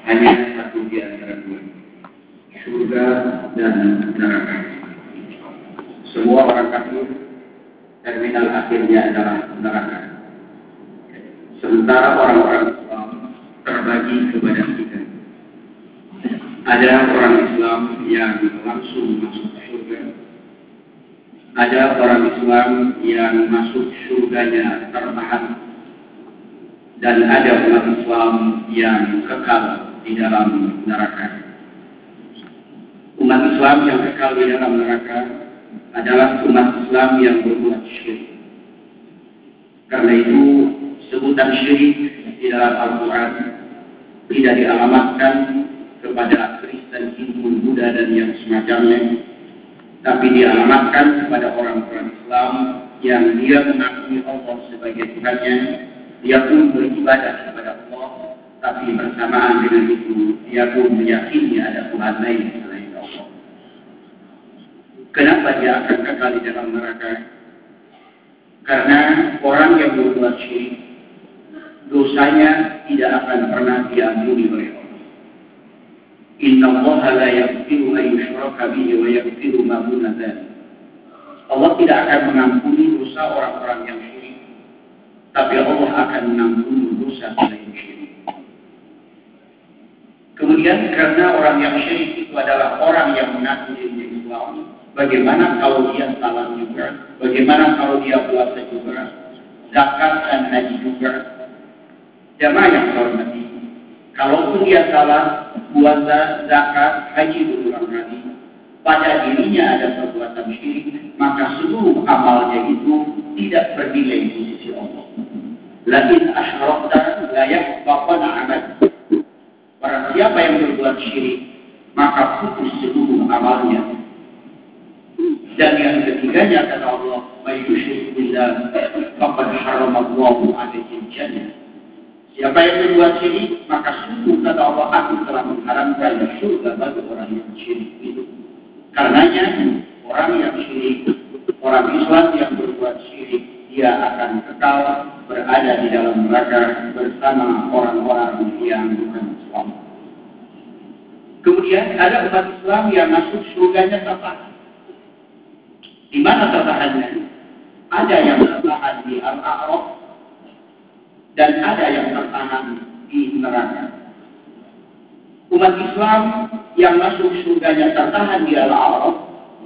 hanya satu di antara dua, surga dan neraka. Semua orang kafir terminal akhirnya adalah neraka. Sementara orang-orang Islam terbagi kepada tiga. Ada orang Islam yang langsung masuk surga. Ada orang Islam yang masuk surganya tertahan. Dan ada umat Islam yang kekal di dalam neraka. Umat Islam yang kekal di dalam neraka adalah umat Islam yang berbuat syirik. Karena itu sebutan syirik di dalam Al-Quran tidak dialamatkan kepada Kristen, Hindu, Buddha dan yang semacamnya, tapi dialamatkan kepada orang-orang Islam yang dia mengakui Allah sebagai Tuhannya. Dia pun beribadah kepada Allah, tapi bersamaan dengan itu dia pun meyakini ada Tuhan lain selain Allah. Kenapa dia akan kekal di dalam neraka? Karena orang yang berbuat syirik, dosanya tidak akan pernah diampuni oleh Allah. Inna Allah la yaghfiru an yushraka bihi wa yaghfiru ma duna dzalik. Allah tidak akan mengampuni dosa orang-orang yang syirik, tapi Allah akan mengampuni dosa selain syirik. Kemudian karena orang yang syirik itu adalah orang yang mengaku dirinya Islam, bagaimana kalau dia salah juga? Bagaimana kalau dia puasa juga, zakat dan haji juga? Jamaah yang hormati, kalaupun dia salah puasa, zakat, haji berulang kali, pada dirinya ada perbuatan syirik, maka seluruh amalnya itu tidak bernilai di sisi Allah. Lakin asyrakta la yahbaqana amal. Barang siapa yang berbuat syirik, maka putus seluruh amalnya. Dan yang ketiganya kata Allah, may yusyrik billah faqad haramallahu alaihi jannah. Siapa yang berbuat syirik, maka sungguh kata Allah, aku telah mengharamkan surga bagi orang yang syirik itu. Karenanya orang yang syirik, orang Islam yang berbuat syirik, dia akan kekal berada di dalam neraka bersama orang-orang yang bukan Islam. Kemudian ada umat Islam yang masuk surganya tertahan. Di mana tertahannya? Ada yang tertahan di Al-A'raf dan ada yang tertahan di neraka. Umat Islam yang masuk surganya tertahan di Al-A'raf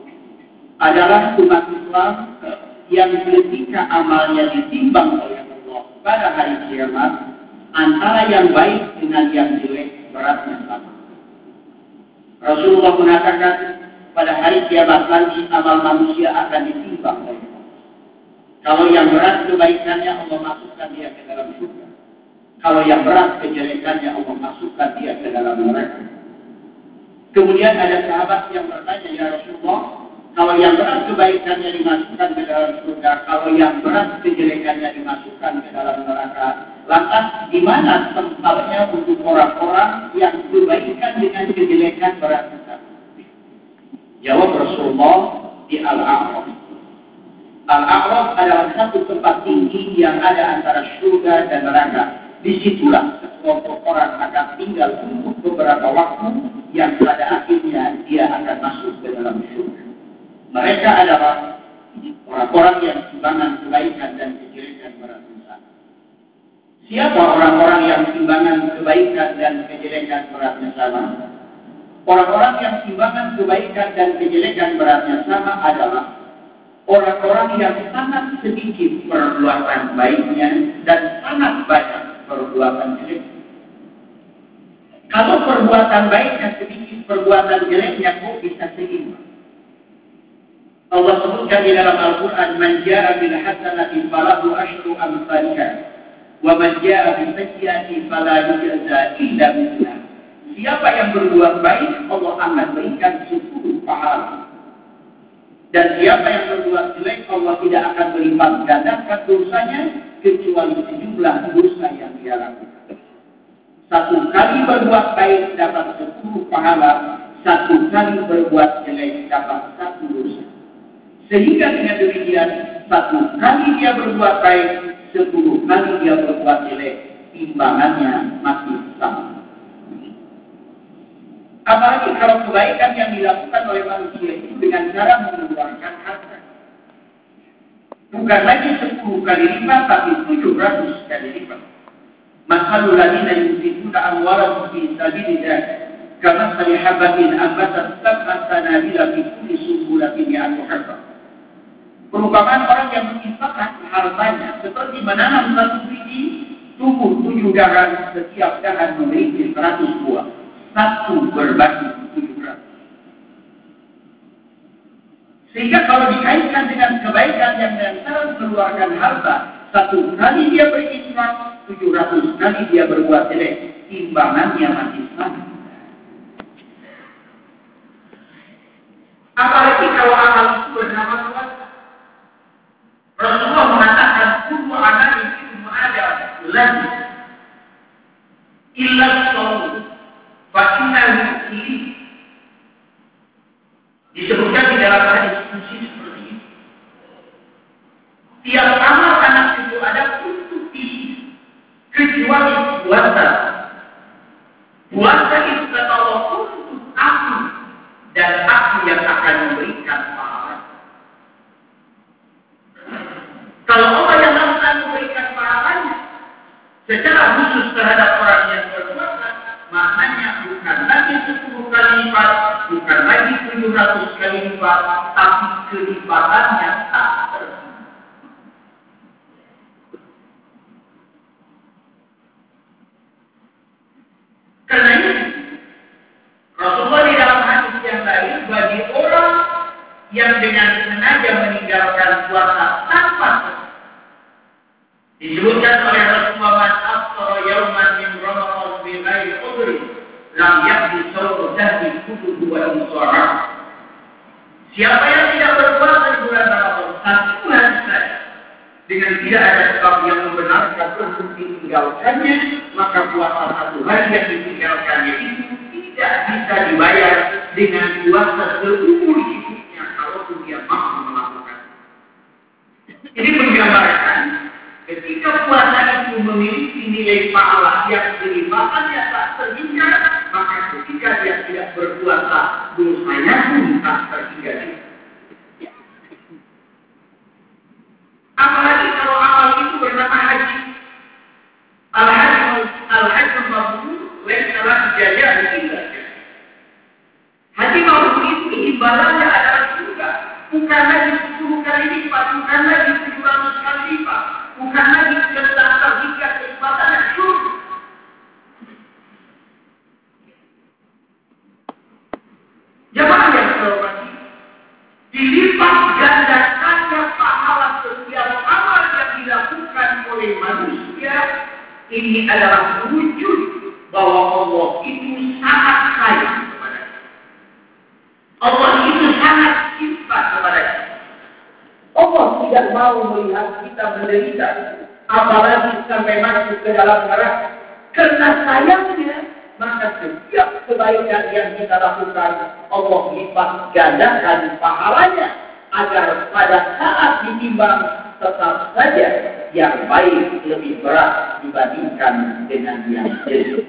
adalah umat Islam yang ketika amalnya ditimbang oleh Allah pada hari kiamat, antara yang baik dengan yang jelek beratnya sama. Rasulullah mengatakan pada hari kiamat nanti amal manusia akan ditimbang oleh Allah. Kalau yang berat kebaikannya, Allah masukkan dia ke dalam surga. Kalau yang berat kejelekannya, Allah masukkan dia ke dalam neraka. Kemudian ada sahabat yang bertanya, ya Rasulullah, kalau yang berat kebaikannya dimasukkan ke dalam surga, kalau yang berat kejelekannya dimasukkan ke dalam neraka, lantas di mana tempatnya untuk orang-orang yang kebaikan dengan kejelekan berat? Jawab Rasulullah, di Al-A'raf. Al-A'raf adalah satu tempat tinggi yang ada antara surga dan neraka. Disitulah sekelompok orang akan tinggal untuk beberapa waktu yang pada akhirnya dia akan masuk ke dalam surga. Mereka adalah orang-orang yang timbangan kebaikan dan kejelekan beratnya sama. Siapa orang-orang yang timbangan kebaikan dan kejelekan beratnya sama? Orang-orang yang timbangan kebaikan dan kejelekan beratnya sama adalah orang-orang yang sangat sedikit perbuatan baiknya dan sangat banyak perbuatan jelek. Kalau perbuatan baiknya sedikit, perbuatan jeleknya kok bisa seimbang? Allah sebutkan di dalam Al-Quran, man ja'a bil hasanati falahu asyru amsalha wa man ja'a bis sayyi'ati fala yujza illa mithlaha. Siapa yang berbuat baik, Allah akan berikan 10 pahala. Dan siapa yang berbuat jelek, Allah tidak akan melipat gandakan dosanya kecuali sejumlah dosa yang dia lakukan. Satu kali berbuat baik dapat 10 pahala, satu kali berbuat jelek dapat 1 dosa. Sehingga dengan demikian, satu kali dia berbuat baik, 10 kali dia berbuat jelek, timbangannya masih sama. Apalagi kalau kebaikan yang dilakukan oleh manusia itu dengan cara mengeluarkan harta. Bukan lagi 10 kali lipat, tapi 700 kali lipat. Masalul ladina yunfikuna amwalahum fi sabilillah kamathali habatin ambatat sab'a sanabila fi kulli sunbulatin mi'atu habah. Perumpamaan orang yang menginfakkan hartanya seperti menanam satu biji, tumbuh 7 dahan, setiap dahan memiliki 100 buah. Satu berbagi 700. Sehingga kalau dikaitkan dengan kebaikan yang cara mengeluarkan harta, 1 kali dia berinfak, 700 kali dia berbuat jelek, timbangannya masih sama. Apalagi kalau amal itu bernama puasa. Rasulullah mengatakan, "Kullu amalin ibnu Adam lam illa shaum fa innahu li." Disebutkan di dalam hadis kunci seperti ini. Tiap amal anak itu ada untuk diri, kecuali puasa. Puasa itu kata Allah untuk aku dan aku yang akan memberikan pahala. Kalau Allah yang akan memberikan pahalanya secara khusus terhadap orang yang berpuasa, maknanya bukan lagi 10 kali lipat, bukan lagi 700 kali lipat, tapi kelipatannya tak terhenti. Karena itu, Rasulullah di dalam hadis yang lain, bagi orang yang dengan sengaja meninggalkan puasa tanpa disebutkan oleh Rasulullah, "Man aftara yawman min Ramadan bi ghairi udhri lam yaqdi shawmu dahri kulluhu wa in shara." Siapa yang tidak berpuasa di bulan Ramadan satu hari saja dengan tidak ada sebab yang membenarkan untuk ditinggalkannya, maka puasa satu hari yang ditinggalkannya itu tidak bisa dibayar dengan puasa seumur hidupnya kalau dia mampu melakukan. Ini menggambarkan ketika puasa itu memiliki nilai pahala yang kelipatannya tak terhingga, maka ketika dia tidak berpuasa, dosanya pun tak terhingga. Apalagi kalau amal itu bernama haji. Al-Hajj mabrur laisa lahu jazaa'un illa jannah. Haji mabrur itu imbalannya adalah surga. Bukan lagi 10 kali lipat, bukan lagi 700 kali lipat, bukan lagi kelas terhingga kelipatannya surga. Jamaah yang terhormati, dilipat gandakannya pahala setiap amal yang dilakukan oleh manusia. Ini adalah wujud bahwa Allah itu sangat kaya kepada kita. Allah itu sangat cinta kepada kita. Allah tidak mau melihat kita menderita, apalagi sampai masuk ke dalam neraka. Karena sayangnya, maka setiap kebaikan yang kita lakukan, Allah lipat gandakan pahalanya, agar pada saat ditimbang tetap saja yang baik lebih berat dibandingkan dengan yang jelek.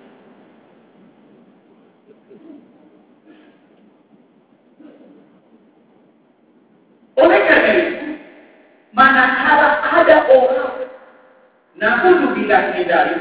Oleh karena itu, manakala ada orang, na'udzubillah min dzalik,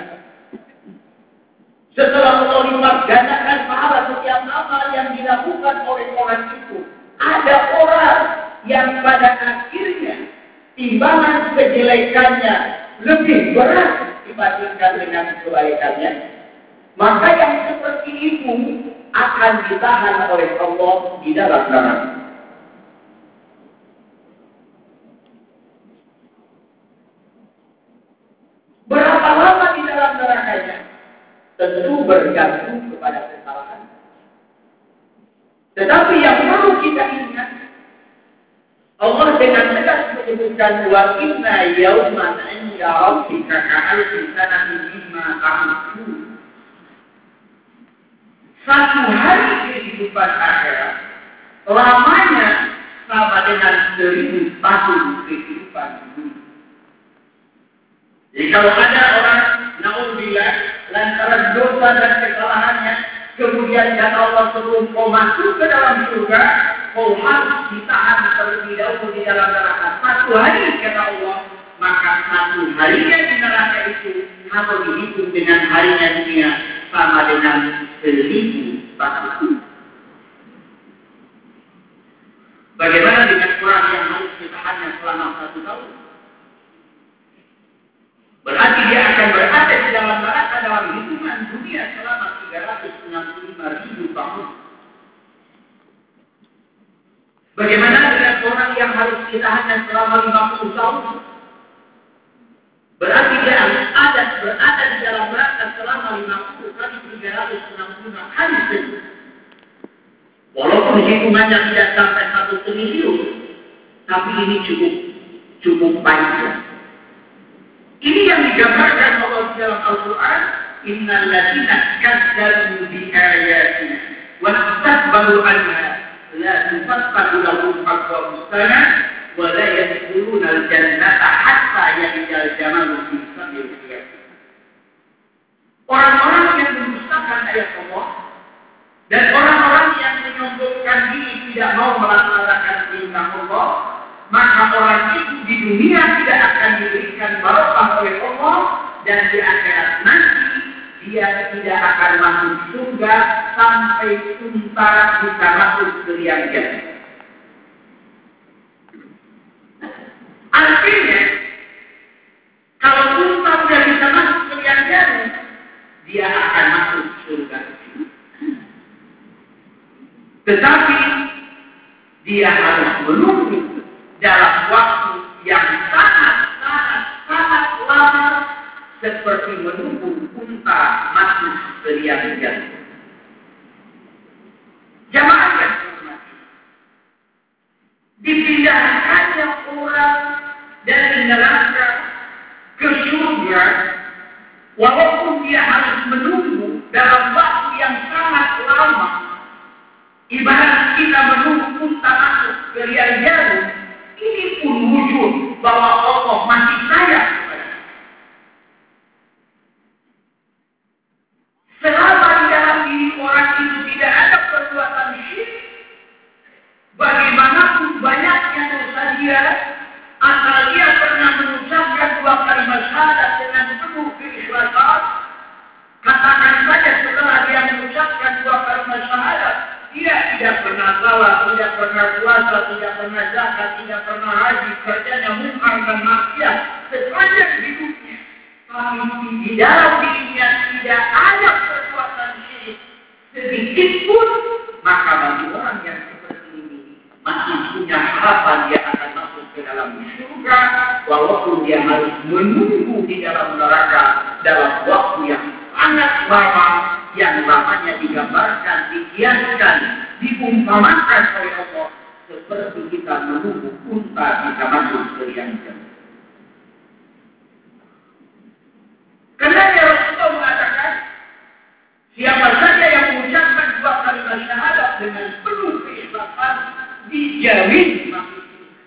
setelah Allah lipat gandakan pahala setiap amal yang dilakukan oleh orang itu, ada orang yang pada akhirnya timbangan kejelekannya lebih berat dibandingkan dengan kebaikannya, maka yang seperti itu akan ditahan oleh Allah di dalam neraka. Berapa lama di dalam nerakanya? Tentu bergantung kepada kesalahan. Tetapi yang perlu kita ingat, Allah dengan tegas menyebutkan wa inna yawman 'inda rabbika ka'alfi sanatin mimma ta'udun. Satu hari kehidupan akhirat lamanya sama dengan 1000 tahun kehidupan dunia. Jadi kalau ada orang naudzubillah lantaran dosa dan kesalahannya kemudian kata Allah sebelum kau masuk ke dalam surga, kau harus ditahan terlebih dahulu di dalam neraka 1 hari kata Allah, maka 1 harinya di neraka itu harus dihitung dengan harinya dunia sama dengan 1000 tahun. Bagaimana dengan orang yang harus ditahannya selama 1 tahun? Berarti dia akan berada di dalam neraka dalam hitungan dunia selama 365.000 tahun. Bagaimana dengan orang yang harus ditahannya selama 50 tahun? Berarti dia berada di dalam neraka selama 50 kali 365 hari saja. Walaupun hitungannya tidak sampai 1 triliun, tapi ini cukup panjang. Ini yang digambarkan Allah dalam Al-Quran, Innal ladzina kadzdzabu bi ayatina wa istakbaru anha la tufattahu lahum abwaabus sama wa la yadkhuluna al-jannata hatta yalijal jamalu fi samil khiyat. Orang-orang yang mendustakan ayat Allah dan orang-orang yang menyombongkan diri tidak mau melaksanakan perintah Allah, maka orang itu di dunia tidak akan diberikan barokah oleh Allah, dan di akhirat nanti dia tidak akan masuk surga sampai unta bisa masuk ke liang jantung. Artinya, kalau unta sudah bisa masuk ke liang jantung, dia akan masuk surga. Tetapi dia harus menunggu dalam waktu yang sangat lama, seperti menunggu unta masuk ke liang jantung. Jamaah yang hormati, dipindahkannya orang dari neraka ke surga, walaupun dia harus menunggu dalam waktu yang sangat lama. Ibarat kita menunggu unta masuk ke liang jantung, ini pun wujud bahwa Allah masih sayang kepada kita. Selama di dalam diri orang itu tidak ada perbuatan syirik, bagaimanapun banyaknya dosa dia, asal dia pernah mengucapkan 2 kalimat syahadat dengan penuh keikhlasan, katakan saja setelah dia mengucapkan 2 kalimat syahadat, dia tidak pernah salah, tidak pernah puasa, tidak pernah zakat, tidak pernah haji, kerjanya munkar dan maksiat sepanjang hidupnya. Tapi di dalam dirinya tidak ada perbuatan syirik sedikit pun, maka bagi orang yang seperti ini masih punya harapan dia akan masuk ke dalam surga, walaupun dia harus menunggu di dalam neraka dalam waktu yang sangat lama, yang lamanya digambarkan, dikiaskan, diumpamakan oleh Allah seperti kita menunggu unta bisa masuk ke liang jantung. Karena Rasulullah mengatakan, siapa saja yang mengucapkan 2 kalimat syahadat dengan penuh keikhlasan, dijamin masuk surga.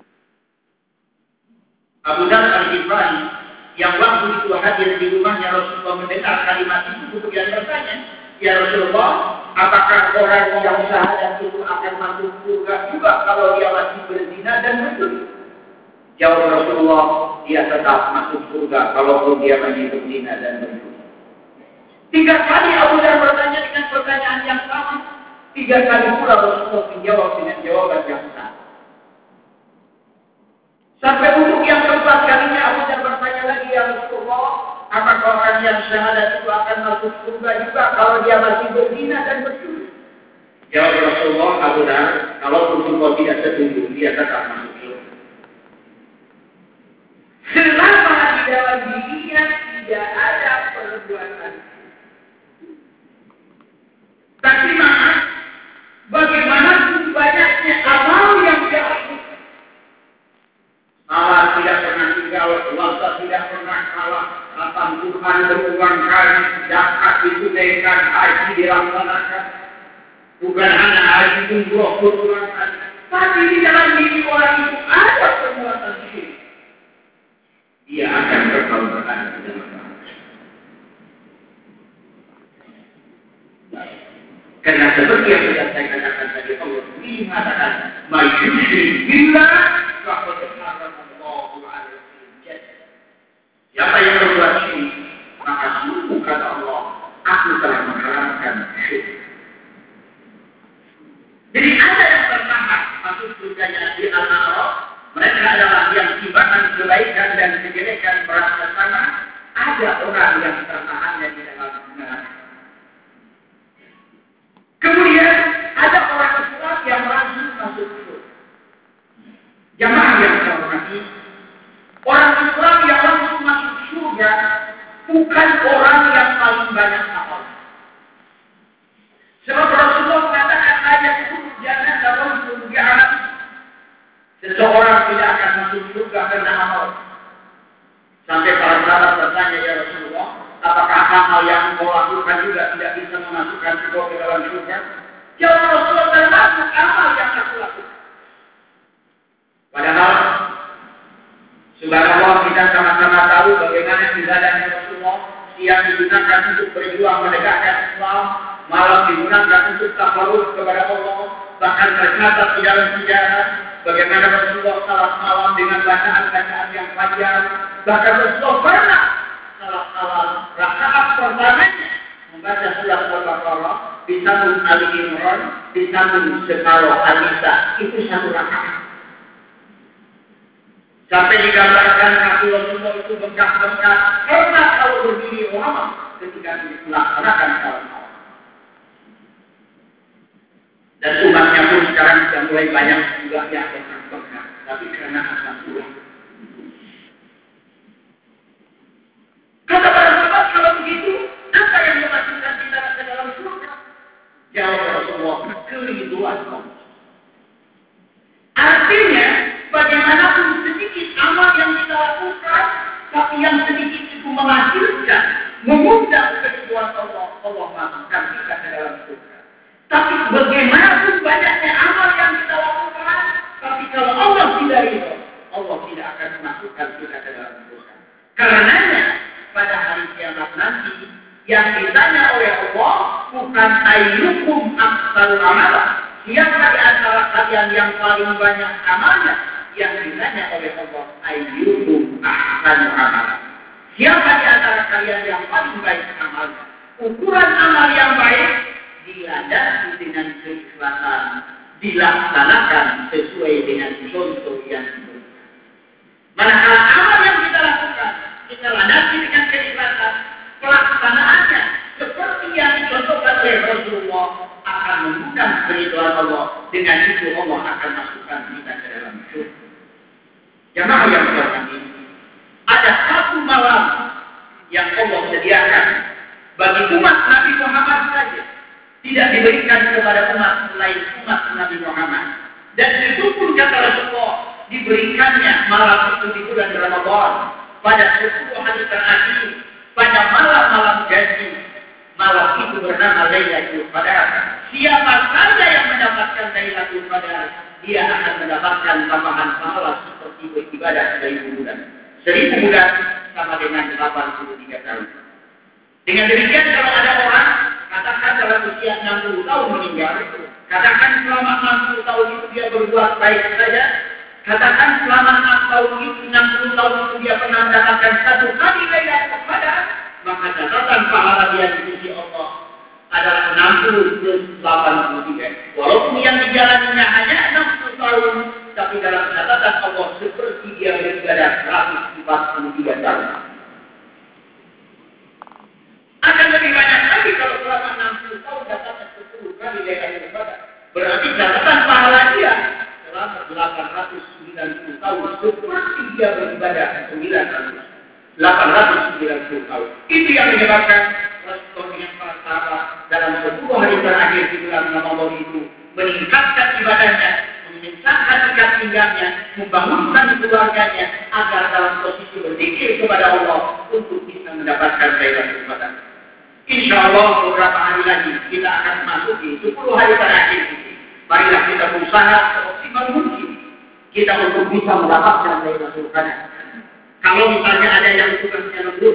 Abu Dzar Al-Ghifari yang waktu itu hadir di rumahnya Rasulullah mendengar kalimat itu, kemudian bertanya, ya Rasulullah, apakah orang yang syahadat itu akan masuk surga juga kalau dia masih berzina dan mencuri? Jawab Rasulullah, dia tetap masuk surga kalaupun dia masih berzina dan mencuri. 3 kali Abu Dzar bertanya dengan pertanyaan yang sama. 3 kali pula Rasulullah menjawab dengan jawaban yang sama. Sampai untuk yang keempat kalinya Abu Dzar bertanya lagi, ya Rasulullah, apakah orang yang syahadat itu akan masuk surga juga kalau dia masih berzina dan mencuri? Jawab Rasulullah, Abu Dzar, kalaupun engkau tidak setuju, dia tetap masuk surga. Selama di dalam dirinya tidak ada perbuatan. Tapi maaf, bagaimanapun banyaknya amal yang dia lakukan, salat tidak pernah tinggal, puasa tidak pernah kalah, khatam Quran berulang kali, zakat ditunaikan, haji dilaksanakan, bukan hanya haji umroh berulang kali, tapi di dalam diri orang itu ada perbuatan syirik. Dia akan kekal berada di dalam neraka. Karena seperti yang sudah saya katakan tadi, Allah mengatakan, "Mayyusyrik billah faqad harrama Allahu 'alaihi jannah." Siapa yang berbuat syirik, maka sungguh kata Allah, aku telah mengharamkan syirik. Jadi ada yang pertama masuk surganya di Al-A'raf, mereka adalah yang timbangan kebaikan dan kejelekan berasa sama. Ada orang yang tertahannya di dalam neraka. Kemudian ada orang Islam yang langsung masuk surga. Jamaah yang saya hormati, orang Islam yang langsung masuk surga bukan orang yang paling banyak amal. Sebab Rasulullah mengatakan ayat itu jangan dalam surga. Seseorang tidak akan masuk surga karena amal. Sampai para sahabat bertanya, ya Rasulullah, apakah amal yang engkau lakukan juga tidak bisa memasukkan engkau ke dalam surga? Jawab Rasulullah, termasuk amal yang aku lakukan. Padahal subhanallah, kita sama-sama tahu bagaimana ibadahnya Rasulullah. Siang digunakan untuk berjuang menegakkan Islam, malam digunakan untuk tafarruh kepada Allah. Bahkan tercatat di dalam sejarah bagaimana Rasulullah salat malam dengan bacaan-bacaan yang panjang. Bahkan Rasulullah pernah salat rakaat pertamanya membaca surat Al-Baqarah, disambung Ali Imran, disambung separuh An-Nisa. Itu satu rakaat. Sampai digambarkan kaki Rasulullah itu bengkak-bengkak karena kalau berdiri lama ketika dilaksanakan salat malam. Dan umatnya pun sekarang sudah mulai banyak juga yang bengkak-bengkak, tapi karena asal ulah. Kata para sahabat, kalau begitu, apa yang memasukkan kita ke dalam surga? Jawab Rasulullah, keriduan Allah. Artinya, bagaimanapun sedikit amal yang kita lakukan, tapi yang sedikit itu menghasilkan, mengundang keriduan Allah, Allah masukkan kita ke dalam surga. Tapi bagaimanapun banyaknya amal yang kita lakukan, tapi kalau Allah tidak ridho, Allah tidak akan memasukkan kita ke dalam surga. Karenanya, pada hari kiamat nanti, yang ditanya oleh Allah bukan ayyukum aktsarul amala, siapa di antara kalian yang paling banyak amalnya, yang ditanya oleh Allah ayyukum ahsanu amala, siapa di antara kalian yang paling baik amalnya. Ukuran amal yang baik dilandasi dengan keikhlasan, dilaksanakan sesuai dengan contoh yang diberikan. Manakala amal yang kita lakukan kita landasi dengan keikhlasan, pelaksanaannya seperti yang dicontohkan oleh Rasulullah akan mengundang keriduan Allah. Dengan itu Allah akan masukkan kita ke dalam surga. Jamaah yang berhormati, ada satu malam yang Allah sediakan bagi umat Nabi Muhammad saja, tidak diberikan kepada umat lain umat Nabi Muhammad. Dan itu pun kata Rasulullah diberikannya malam itu di bulan Ramadan pada 10 hari terakhir, pada malam-malam janji. Malam itu bernama Lailatul Qadar. Siapa saja yang mendapatkan Lailatul Qadar, dia akan mendapatkan tambahan pahala seperti beribadah 1000 bulan. 1000 bulan sama dengan 83 tahun. Dengan demikian, kalau ada orang katakan dalam usia 60 tahun meninggal, katakan selama 60 tahun itu dia berbuat baik saja, katakan selama 60 tahun itu dia pernah mendapatkan satu kali Lailatul Qadar, maka catatan pahala dia di sisi Allah adalah 60 plus 83. Walaupun yang dijalaninya hanya 60 tahun, tapi dalam catatan Allah seperti dia beribadah 143 tahun. Akan lebih banyak lagi kalau selama 60 tahun dapatkan 10 kali Lailatul Qadar. Berarti catatan pahala dia selama 890 tahun seperti dia beribadah 890 tahun. Itu yang menyebabkan Rasulullah yang para sahabat dalam 10 hari terakhir di bulan Ramadan itu meningkatkan ibadahnya, meningkatkan ikat pinggangnya, membangunkan keluarganya agar dalam posisi berzikir kepada Allah untuk bisa mendapatkan Lailatul Qadar. Insya Allah beberapa hari lagi kita akan masuki 10 hari terakhir ini. Marilah kita berusaha semaksimal mungkin kita untuk bisa mendapatkan Lailatul Qadar. Kalau misalnya ada yang tugasnya lembur,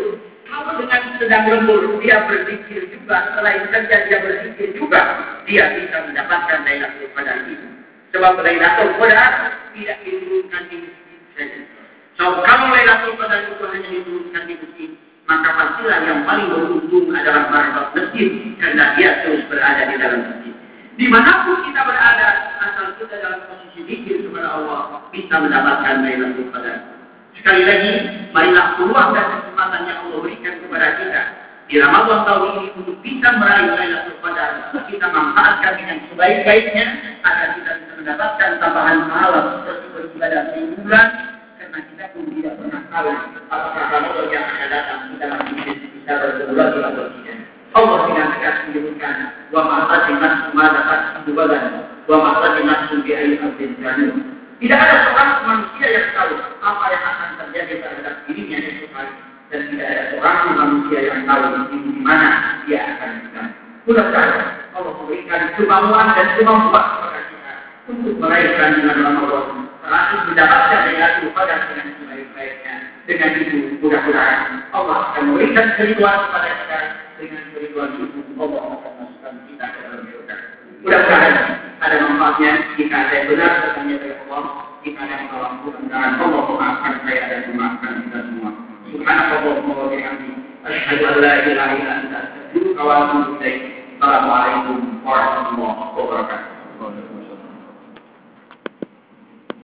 Kalau dengan sedang lembur dia berzikir juga, selain kerja dia berzikir juga, dia bisa mendapatkan Lailatul Qadar itu. Sebab Lailatul Qadar tidak diturunkan di masjid saja. So, kalau Lailatul Qadar itu hanya diturunkan di masjid, maka pastilah yang paling beruntung adalah para masjid, karena dia terus berada di dalam masjid. Dimanapun kita berada, asal kita dalam posisi zikir kepada Allah, bisa mendapatkan Lailatul Qadar. Sekali lagi, marilah peluang dan kesempatan yang Allah berikan kepada kita di Ramadan tahun ini untuk bisa meraih Lailatul Qadar. Kita manfaatkan dengan sebaik-baiknya agar kita bisa mendapatkan tambahan pahala seperti beribadah di bulan, karena kita pun tidak pernah tahu apakah Ramadan yang akan datang kita masih bisa berbulan atau tidak. Allah tidak tegas menyebutkan wa ma qaddimat ma dapat bulan wa ma qaddimat bi ayyi janur. Tidak ada seorang manusia yang tahu apa yang akan terjadi terhadap dirinya esok hari, dan tidak ada seorang manusia yang tahu di mana dia akan datang. Mudah-mudahan Allah memberikan kemampuan dan kemampuan kepada kita untuk meraihkan bulan Ramadan, terakhir mendapatkan Lailatul Qadar dengan sebaik-baiknya. Dengan itu mudah-mudahan Allah akan memberikan keriduan kepada kita. Dengan keriduan itu Allah akan masukkan kita ke dalam surga. Mudah-mudahan ada manfaatnya. Jika ada yang benar katanya dari Allah, jika ada yang salah, mudah-mudahan Allah memaafkan saya dan memaafkan kita semua. Subhanallah wa bihamdihi, asyhadu an la ilaha illa anta, astaghfiruka wa atubu ilaik. Assalamualaikum warahmatullahi wabarakatuh.